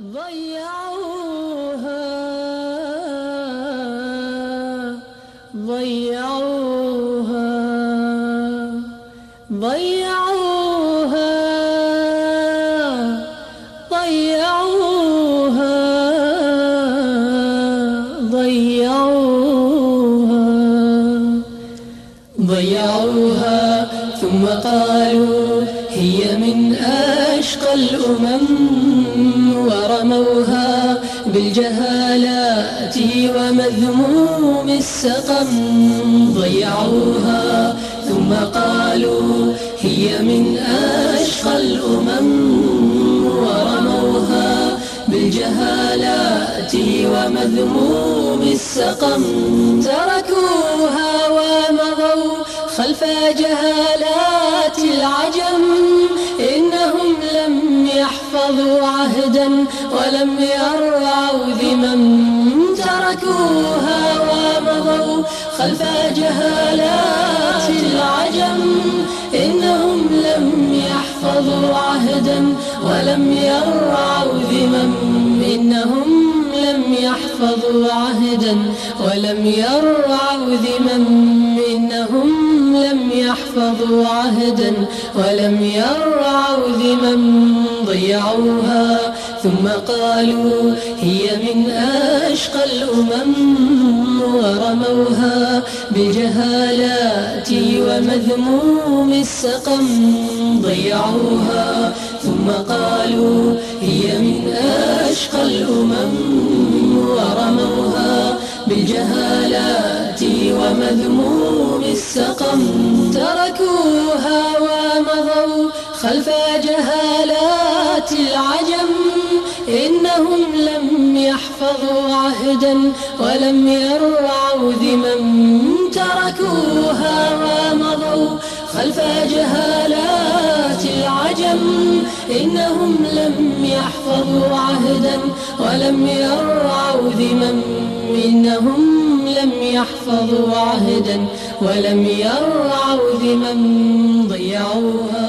ضيعوها ضيعوها ضيعوها ضيعوها ضيعوها ثم قالوا هي من أشقى الأمم ورموها بالجهالات ومذموم السقم. ضيعوها ثم قالوا هي من أشقى الأمم ورموها بالجهالات ومذموم السقم. تركوها ومضوا خلف جهالات العجم، إنهم لم يحفظوا عهدا ولم يرعوا ذمم. تركوها ومضوا خلف جهالات العجم، إنهم لم يحفظوا عهدا ولم يرعوا ذمم. إنهم لم يحفظوا عهدا ولم يرعوا ذمم. إنهم لم يحفظوا عهدا ولم يرعوا ذمم. ضيعوها ثم قالوا هي من أشقى الأمم ورموها بالجهالات ومذموم السقم. ضيعوها ثم قالوا هي من أشقى الأمم ورموها بالجهالات ومذموم السقم. تركوها ومضوا خلف جهالات العجم، إنهم لم يحفظوا عهدا ولم يرعوا ذمم. تركوها ومضوا خلف جهالات العجم، إنهم لم يحفظوا عهدا ولم يرعوا ذمم. إنهم لم يحفظوا عهدا ولم يرعوا ذمم. ضيعوها